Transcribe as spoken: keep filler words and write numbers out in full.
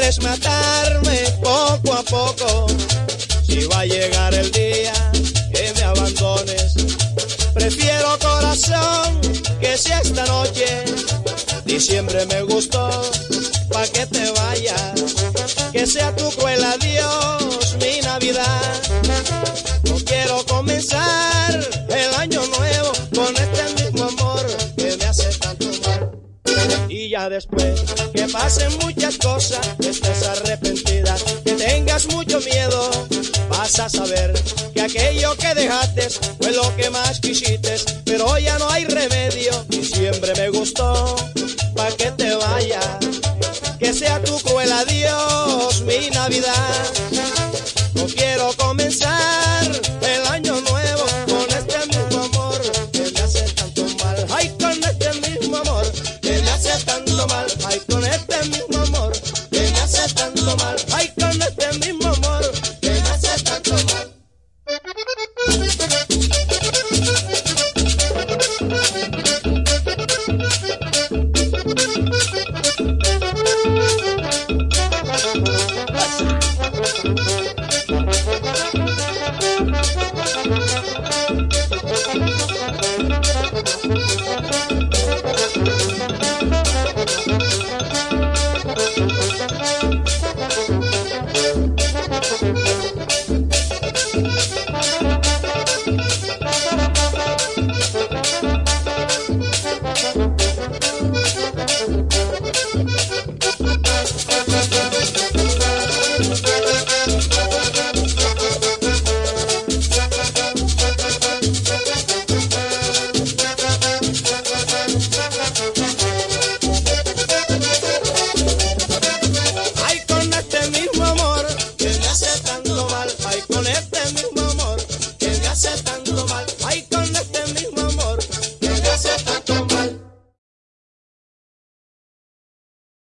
quieres matarme poco a poco. Si va a llegar el día que me abandones, prefiero corazón que si esta noche diciembre me gustó, pa' que te vayas, que sea tu cruel adiós mi Navidad. No quiero comenzar el año nuevo con este mismo amor que me hace tanto mal. Y ya después que pasen muchas cosas, que estés arrepentida, que tengas mucho miedo, vas a saber que aquello que dejaste fue lo que más quisiste. Pero ya no hay remedio, diciembre me gustó, pa' que te vayas, que sea tu cruel adiós mi Navidad. No quiero comenzar el año nuevo con este mismo amor que me hace tanto mal. Ay, con este mismo amor que me hace tanto mal. Ay, con este mismo amor que me hace tanto mal. Ay, con este mismo amor que me hace tanto mal.